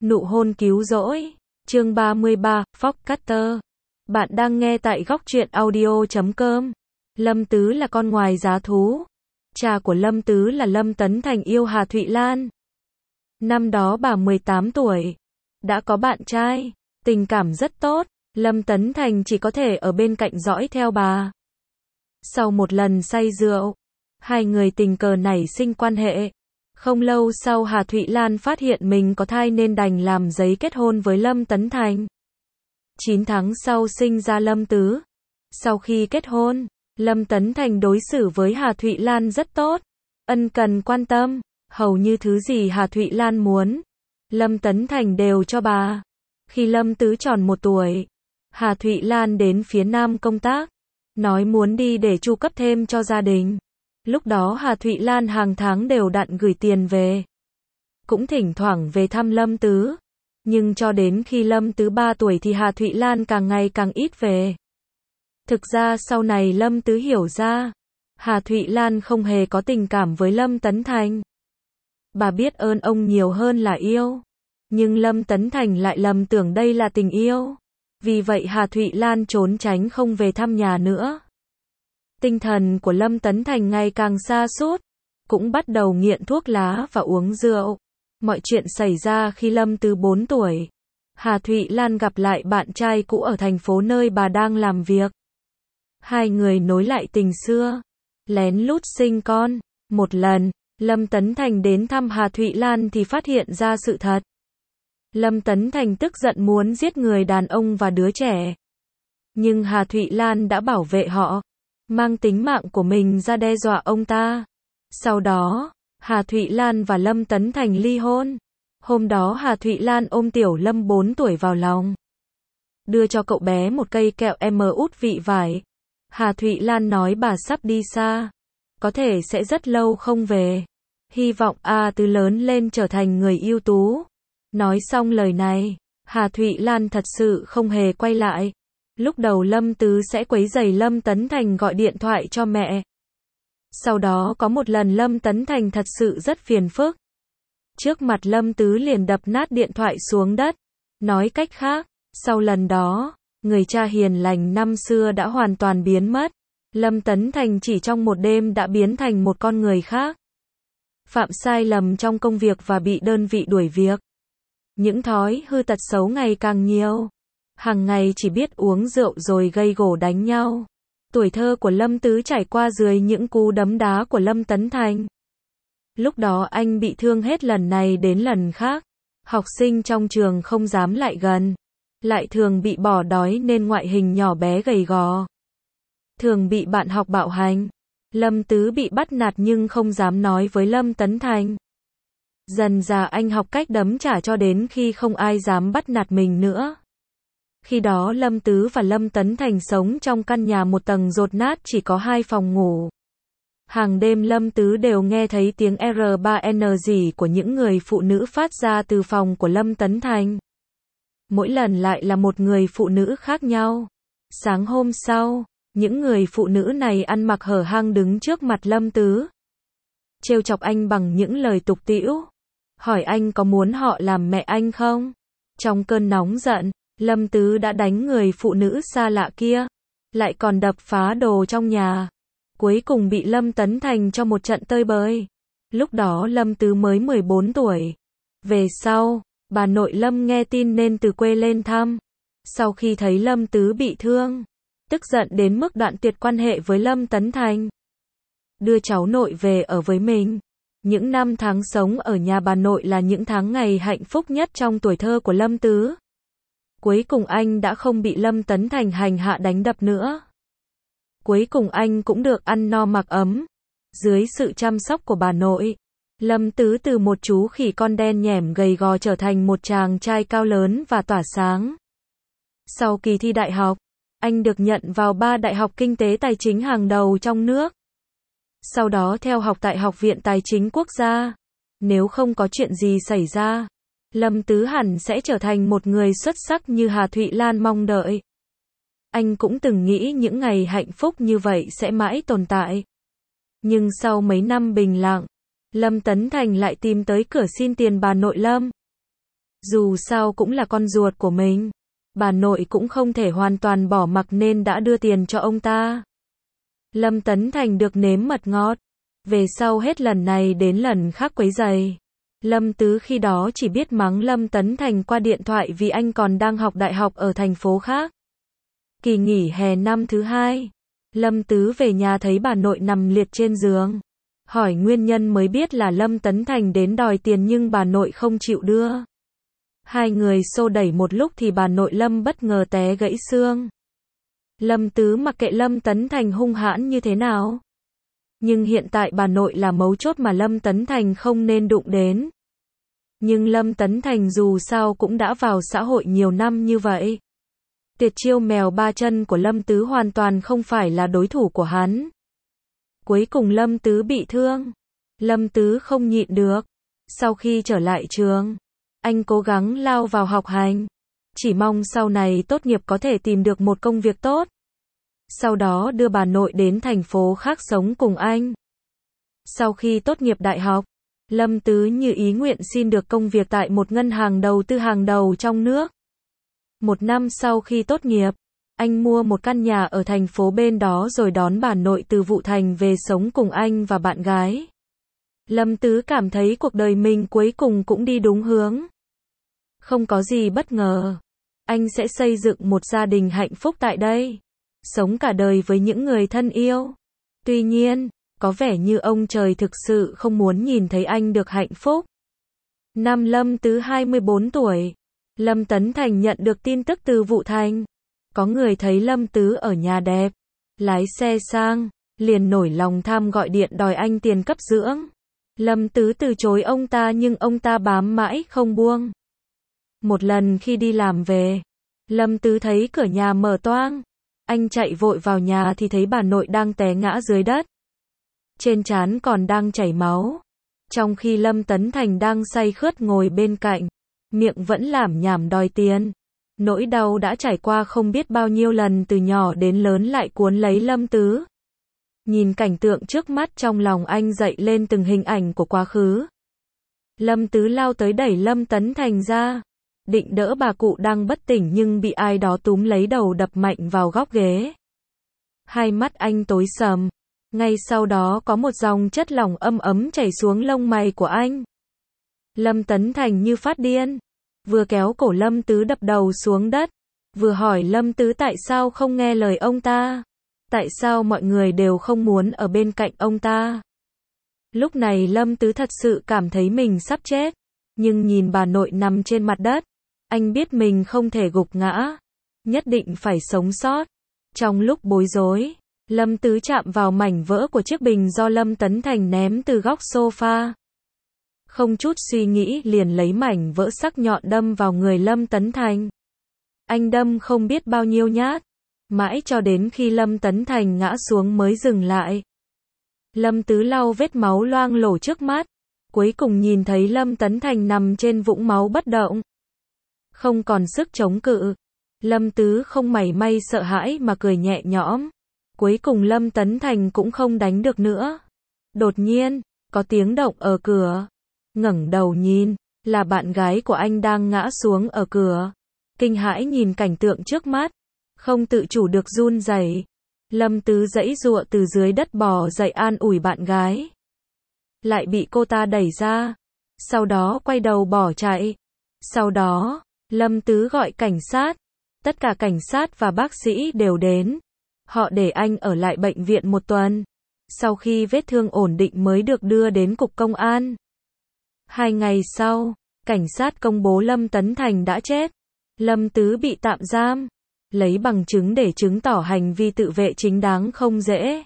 Nụ hôn cứu rỗi. Chương 33, Fox Cutter. Bạn đang nghe tại góc truyện audio.com. Lâm Tứ là con ngoài giá thú. Cha của Lâm Tứ là Lâm Tấn Thành yêu Hà Thụy Lan. Năm đó bà 18 tuổi. Đã có bạn trai. Tình cảm rất tốt. Lâm Tấn Thành chỉ có thể ở bên cạnh dõi theo bà. Sau một lần say rượu, hai người tình cờ nảy sinh quan hệ. Không lâu sau Hà Thụy Lan phát hiện mình có thai nên đành làm giấy kết hôn với Lâm Tấn Thành. 9 tháng sau sinh ra Lâm Tứ. Sau khi kết hôn, Lâm Tấn Thành đối xử với Hà Thụy Lan rất tốt, ân cần quan tâm, hầu như thứ gì Hà Thụy Lan muốn, Lâm Tấn Thành đều cho bà. Khi Lâm Tứ tròn 1 tuổi, Hà Thụy Lan đến phía Nam công tác, nói muốn đi để chu cấp thêm cho gia đình. Lúc đó Hà Thụy Lan hàng tháng đều đặn gửi tiền về. Cũng thỉnh thoảng về thăm Lâm Tứ. Nhưng cho đến khi Lâm Tứ 3 tuổi thì Hà Thụy Lan càng ngày càng ít về. Thực ra sau này Lâm Tứ hiểu ra, Hà Thụy Lan không hề có tình cảm với Lâm Tấn Thành. Bà biết ơn ông nhiều hơn là yêu. Nhưng Lâm Tấn Thành lại lầm tưởng đây là tình yêu. Vì vậy Hà Thụy Lan trốn tránh không về thăm nhà nữa. Tinh thần của Lâm Tấn Thành ngày càng sa sút, cũng bắt đầu nghiện thuốc lá và uống rượu. Mọi chuyện xảy ra khi Lâm Tứ 4 tuổi. Hà Thụy Lan gặp lại bạn trai cũ ở thành phố nơi bà đang làm việc. Hai người nối lại tình xưa, lén lút sinh con. Một lần, Lâm Tấn Thành đến thăm Hà Thụy Lan thì phát hiện ra sự thật. Lâm Tấn Thành tức giận muốn giết người đàn ông và đứa trẻ. Nhưng Hà Thụy Lan đã bảo vệ họ, mang tính mạng của mình ra đe dọa ông ta. Sau đó, Hà Thụy Lan và Lâm Tấn Thành ly hôn. Hôm đó Hà Thụy Lan ôm tiểu Lâm 4 tuổi vào lòng, đưa cho cậu bé một cây kẹo út vị vải. Hà Thụy Lan nói bà sắp đi xa, có thể sẽ rất lâu không về. Hy vọng A Tứ lớn lên trở thành người ưu tú. Nói xong lời này, Hà Thụy Lan thật sự không hề quay lại. Lúc đầu Lâm Tứ sẽ quấy rầy Lâm Tấn Thành gọi điện thoại cho mẹ. Sau đó có một lần Lâm Tấn Thành thật sự rất phiền phức. Trước mặt Lâm Tứ liền đập nát điện thoại xuống đất. Nói cách khác, sau lần đó, người cha hiền lành năm xưa đã hoàn toàn biến mất. Lâm Tấn Thành chỉ trong một đêm đã biến thành một con người khác. Phạm sai lầm trong công việc và bị đơn vị đuổi việc. Những thói hư tật xấu ngày càng nhiều. Hàng ngày chỉ biết uống rượu rồi gây gổ đánh nhau. Tuổi thơ của Lâm Tứ trải qua dưới những cú đấm đá của Lâm Tấn Thành. Lúc đó anh bị thương hết lần này đến lần khác. Học sinh trong trường không dám lại gần. Lại thường bị bỏ đói nên ngoại hình nhỏ bé gầy gò. Thường bị bạn học bạo hành. Lâm Tứ bị bắt nạt nhưng không dám nói với Lâm Tấn Thành. Dần dà anh học cách đấm trả cho đến khi không ai dám bắt nạt mình nữa. Khi đó Lâm Tứ và Lâm Tấn Thành sống trong căn nhà một tầng dột nát chỉ có 2 phòng ngủ. Hàng đêm Lâm Tứ đều nghe thấy tiếng R3N rỉ của những người phụ nữ phát ra từ phòng của Lâm Tấn Thành. Mỗi lần lại là một người phụ nữ khác nhau. Sáng hôm sau, những người phụ nữ này ăn mặc hở hang đứng trước mặt Lâm Tứ. Trêu chọc anh bằng những lời tục tĩu. Hỏi anh có muốn họ làm mẹ anh không? Trong cơn nóng giận, Lâm Tứ đã đánh người phụ nữ xa lạ kia. Lại còn đập phá đồ trong nhà. Cuối cùng bị Lâm Tấn Thành cho một trận tơi bời. Lúc đó Lâm Tứ mới 14 tuổi. Về sau, bà nội Lâm nghe tin nên từ quê lên thăm. Sau khi thấy Lâm Tứ bị thương, tức giận đến mức đoạn tuyệt quan hệ với Lâm Tấn Thành. Đưa cháu nội về ở với mình. Những năm tháng sống ở nhà bà nội là những tháng ngày hạnh phúc nhất trong tuổi thơ của Lâm Tứ. Cuối cùng anh đã không bị Lâm Tấn Thành hành hạ đánh đập nữa. Cuối cùng anh cũng được ăn no mặc ấm. Dưới sự chăm sóc của bà nội, Lâm Tứ từ một chú khỉ con đen nhẻm gầy gò trở thành một chàng trai cao lớn và tỏa sáng. Sau kỳ thi đại học, anh được nhận vào 3 đại học kinh tế tài chính hàng đầu trong nước. Sau đó theo học tại Học viện Tài chính Quốc gia. Nếu không có chuyện gì xảy ra, Lâm Tứ hẳn sẽ trở thành một người xuất sắc như Hà Thụy Lan mong đợi. Anh cũng từng nghĩ những ngày hạnh phúc như vậy sẽ mãi tồn tại. Nhưng sau mấy năm bình lặng, Lâm Tấn Thành lại tìm tới cửa xin tiền bà nội Lâm. Dù sao cũng là con ruột của mình. Bà nội cũng không thể hoàn toàn bỏ mặc nên đã đưa tiền cho ông ta. Lâm Tấn Thành được nếm mật ngọt. Về sau hết lần này đến lần khác quấy rầy. Lâm Tứ khi đó chỉ biết mắng Lâm Tấn Thành qua điện thoại vì anh còn đang học đại học ở thành phố khác. Kỳ nghỉ hè năm thứ 2, Lâm Tứ về nhà thấy bà nội nằm liệt trên giường. Hỏi nguyên nhân mới biết là Lâm Tấn Thành đến đòi tiền nhưng bà nội không chịu đưa. Hai người xô đẩy một lúc thì bà nội Lâm bất ngờ té gãy xương. Lâm Tứ mặc kệ Lâm Tấn Thành hung hãn như thế nào. Nhưng hiện tại bà nội là mấu chốt mà Lâm Tấn Thành không nên đụng đến. Nhưng Lâm Tấn Thành dù sao cũng đã vào xã hội nhiều năm như vậy. Tuyệt chiêu mèo ba chân của Lâm Tứ hoàn toàn không phải là đối thủ của hắn. Cuối cùng Lâm Tứ bị thương. Lâm Tứ không nhịn được. Sau khi trở lại trường, anh cố gắng lao vào học hành. Chỉ mong sau này tốt nghiệp có thể tìm được một công việc tốt. Sau đó đưa bà nội đến thành phố khác sống cùng anh. Sau khi tốt nghiệp đại học, Lâm Tứ như ý nguyện xin được công việc tại một ngân hàng đầu tư hàng đầu trong nước. Một năm sau khi tốt nghiệp, anh mua một căn nhà ở thành phố bên đó rồi đón bà nội từ Vũ Thành về sống cùng anh và bạn gái. Lâm Tứ cảm thấy cuộc đời mình cuối cùng cũng đi đúng hướng. Không có gì bất ngờ. Anh sẽ xây dựng một gia đình hạnh phúc tại đây. Sống cả đời với những người thân yêu. Tuy nhiên, có vẻ như ông trời thực sự không muốn nhìn thấy anh được hạnh phúc. Năm Lâm Tứ 24 tuổi. Lâm Tấn Thành nhận được tin tức từ Vũ Thành. Có người thấy Lâm Tứ ở nhà đẹp, lái xe sang, liền nổi lòng tham gọi điện đòi anh tiền cấp dưỡng. Lâm Tứ từ chối ông ta nhưng ông ta bám mãi không buông. Một lần khi đi làm về, Lâm Tứ thấy cửa nhà mở toang. Anh chạy vội vào nhà thì thấy bà nội đang té ngã dưới đất. Trên trán còn đang chảy máu. Trong khi Lâm Tấn Thành đang say khướt ngồi bên cạnh, miệng vẫn lảm nhảm đòi tiền. Nỗi đau đã trải qua không biết bao nhiêu lần từ nhỏ đến lớn lại cuốn lấy Lâm Tứ. Nhìn cảnh tượng trước mắt trong lòng anh dậy lên từng hình ảnh của quá khứ. Lâm Tứ lao tới đẩy Lâm Tấn Thành ra. Định đỡ bà cụ đang bất tỉnh nhưng bị ai đó túm lấy đầu đập mạnh vào góc ghế. Hai mắt anh tối sầm. Ngay sau đó có một dòng chất lỏng âm ấm chảy xuống lông mày của anh. Lâm Tấn Thành như phát điên. Vừa kéo cổ Lâm Tứ đập đầu xuống đất. Vừa hỏi Lâm Tứ tại sao không nghe lời ông ta. Tại sao mọi người đều không muốn ở bên cạnh ông ta. Lúc này Lâm Tứ thật sự cảm thấy mình sắp chết. Nhưng nhìn bà nội nằm trên mặt đất. Anh biết mình không thể gục ngã. Nhất định phải sống sót. Trong lúc bối rối, Lâm Tứ chạm vào mảnh vỡ của chiếc bình do Lâm Tấn Thành ném từ góc sofa. Không chút suy nghĩ liền lấy mảnh vỡ sắc nhọn đâm vào người Lâm Tấn Thành. Anh đâm không biết bao nhiêu nhát. Mãi cho đến khi Lâm Tấn Thành ngã xuống mới dừng lại. Lâm Tứ lau vết máu loang lổ trước mắt. Cuối cùng nhìn thấy Lâm Tấn Thành nằm trên vũng máu bất động. Không còn sức chống cự. Lâm Tứ không mảy may sợ hãi mà cười nhẹ nhõm. Cuối cùng Lâm Tấn Thành cũng không đánh được nữa. Đột nhiên, có tiếng động ở cửa. Ngẩng đầu nhìn, là bạn gái của anh đang ngã xuống ở cửa. Kinh hãi nhìn cảnh tượng trước mắt. Không tự chủ được run rẩy. Lâm Tứ giãy giụa từ dưới đất bò dậy an ủi bạn gái. Lại bị cô ta đẩy ra. Sau đó quay đầu bỏ chạy. Sau đó, Lâm Tứ gọi cảnh sát. Tất cả cảnh sát và bác sĩ đều đến. Họ để anh ở lại bệnh viện một tuần. Sau khi vết thương ổn định mới được đưa đến cục công an. 2 ngày sau, cảnh sát công bố Lâm Tấn Thành đã chết. Lâm Tứ bị tạm giam. Lấy bằng chứng để chứng tỏ hành vi tự vệ chính đáng không dễ.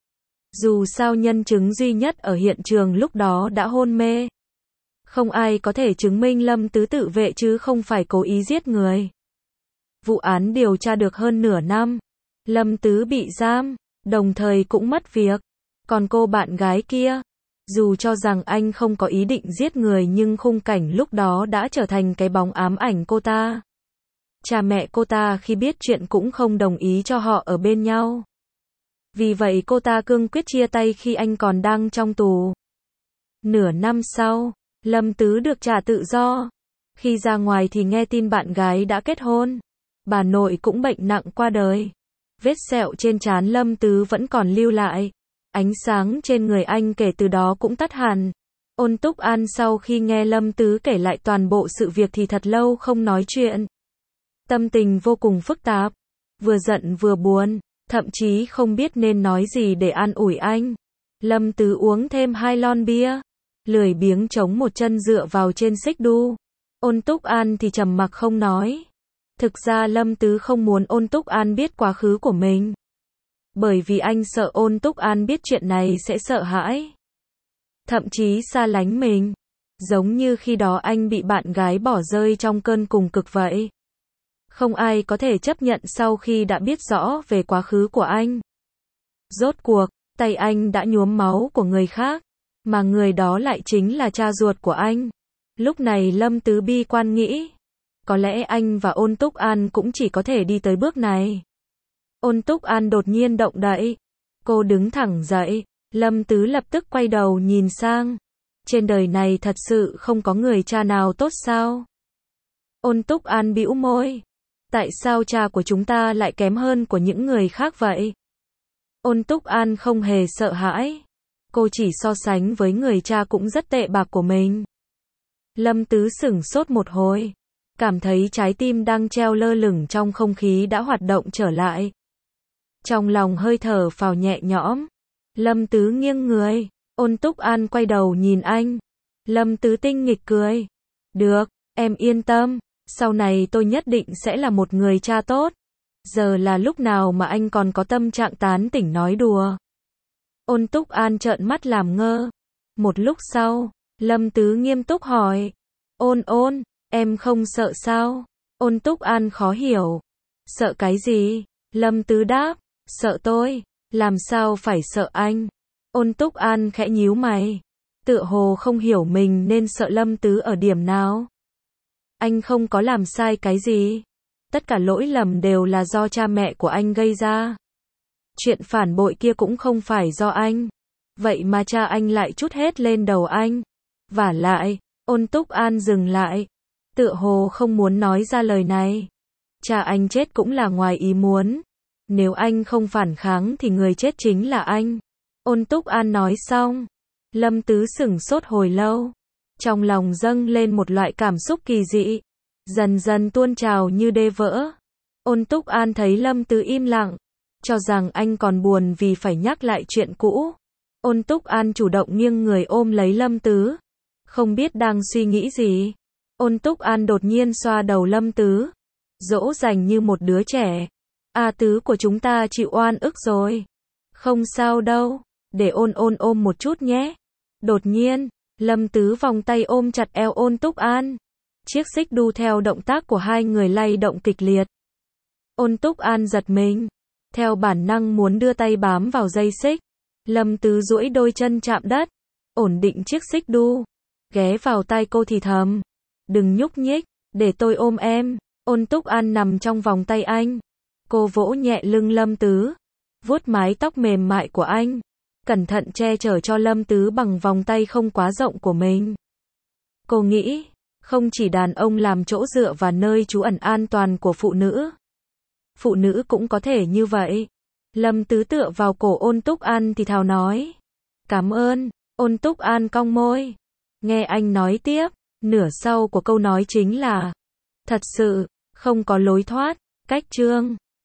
Dù sao nhân chứng duy nhất ở hiện trường lúc đó đã hôn mê. Không ai có thể chứng minh Lâm Tứ tự vệ chứ không phải cố ý giết người. Vụ án điều tra được hơn nửa năm. Lâm Tứ bị giam, đồng thời cũng mất việc. Còn cô bạn gái kia, dù cho rằng anh không có ý định giết người nhưng khung cảnh lúc đó đã trở thành cái bóng ám ảnh cô ta. Cha mẹ cô ta khi biết chuyện cũng không đồng ý cho họ ở bên nhau. Vì vậy cô ta cương quyết chia tay khi anh còn đang trong tù. Nửa năm sau, Lâm Tứ được trả tự do. Khi ra ngoài thì nghe tin bạn gái đã kết hôn. Bà nội cũng bệnh nặng qua đời. Vết sẹo trên trán Lâm Tứ vẫn còn lưu lại. Ánh sáng trên người anh kể từ đó cũng tắt hẳn. Ôn Túc An sau khi nghe Lâm Tứ kể lại toàn bộ sự việc thì thật lâu không nói chuyện. Tâm tình vô cùng phức tạp. Vừa giận vừa buồn. Thậm chí không biết nên nói gì để an ủi anh. Lâm Tứ uống thêm 2 lon bia. Lười biếng chống một chân dựa vào trên xích đu. Ôn Túc An thì trầm mặc không nói. Thực ra Lâm Tứ không muốn Ôn Túc An biết quá khứ của mình. Bởi vì anh sợ Ôn Túc An biết chuyện này sẽ sợ hãi. Thậm chí xa lánh mình. Giống như khi đó anh bị bạn gái bỏ rơi trong cơn cùng cực vậy. Không ai có thể chấp nhận sau khi đã biết rõ về quá khứ của anh. Rốt cuộc, tay anh đã nhuốm máu của người khác. Mà người đó lại chính là cha ruột của anh. Lúc này Lâm Tứ bi quan nghĩ. Có lẽ anh và Ôn Túc An cũng chỉ có thể đi tới bước này. Ôn Túc An đột nhiên động đậy. Cô đứng thẳng dậy. Lâm Tứ lập tức quay đầu nhìn sang. Trên đời này thật sự không có người cha nào tốt sao? Ôn Túc An bĩu môi. Tại sao cha của chúng ta lại kém hơn của những người khác vậy? Ôn Túc An không hề sợ hãi. Cô chỉ so sánh với người cha cũng rất tệ bạc của mình. Lâm Tứ sửng sốt một hồi. Cảm thấy trái tim đang treo lơ lửng trong không khí đã hoạt động trở lại. Trong lòng hơi thở phào nhẹ nhõm. Lâm Tứ nghiêng người. Ôn Túc An quay đầu nhìn anh. Lâm Tứ tinh nghịch cười. Được, em yên tâm. Sau này tôi nhất định sẽ là một người cha tốt. Giờ là lúc nào mà anh còn có tâm trạng tán tỉnh nói đùa. Ôn Túc An trợn mắt làm ngơ. Một lúc sau, Lâm Tứ nghiêm túc hỏi. Ôn, em không sợ sao? Ôn Túc An khó hiểu. Sợ cái gì? Lâm Tứ đáp. Sợ tôi. Làm sao phải sợ anh? Ôn Túc An khẽ nhíu mày. Tựa hồ không hiểu mình nên sợ Lâm Tứ ở điểm nào. Anh không có làm sai cái gì. Tất cả lỗi lầm đều là do cha mẹ của anh gây ra. Chuyện phản bội kia cũng không phải do anh. Vậy mà cha anh lại trút hết lên đầu anh. Vả lại, Ôn Túc An dừng lại. Tựa hồ không muốn nói ra lời này. Cha anh chết cũng là ngoài ý muốn. Nếu anh không phản kháng thì người chết chính là anh. Ôn Túc An nói xong. Lâm Tứ sửng sốt hồi lâu. Trong lòng dâng lên một loại cảm xúc kỳ dị. Dần dần tuôn trào như đê vỡ. Ôn Túc An thấy Lâm Tứ im lặng. Cho rằng anh còn buồn vì phải nhắc lại chuyện cũ. Ôn Túc An chủ động nghiêng người ôm lấy Lâm Tứ. Không biết đang suy nghĩ gì. Ôn Túc An đột nhiên xoa đầu Lâm Tứ. Dỗ dành như một đứa trẻ. A Tứ của chúng ta chịu oan ức rồi. Không sao đâu. Để ôn ôm một chút nhé. Đột nhiên, Lâm Tứ vòng tay ôm chặt eo Ôn Túc An. Chiếc xích đu theo động tác của hai người lay động kịch liệt. Ôn Túc An giật mình. Theo bản năng muốn đưa tay bám vào dây xích. Lâm Tứ duỗi đôi chân chạm đất. Ổn định chiếc xích đu. Ghé vào tai cô thì thầm. Đừng nhúc nhích, để tôi ôm em. Ôn Túc An nằm trong vòng tay anh. Cô vỗ nhẹ lưng Lâm Tứ. Vuốt mái tóc mềm mại của anh. Cẩn thận che chở cho Lâm Tứ bằng vòng tay không quá rộng của mình. Cô nghĩ, không chỉ đàn ông làm chỗ dựa và nơi trú ẩn an toàn của phụ nữ. Phụ nữ cũng có thể như vậy. Lâm Tứ tựa vào cổ Ôn Túc An thì thào nói. Cảm ơn. Ôn Túc An cong môi. Nghe anh nói tiếp. Nửa sau của câu nói chính là. Thật sự, không có lối thoát. Cách chương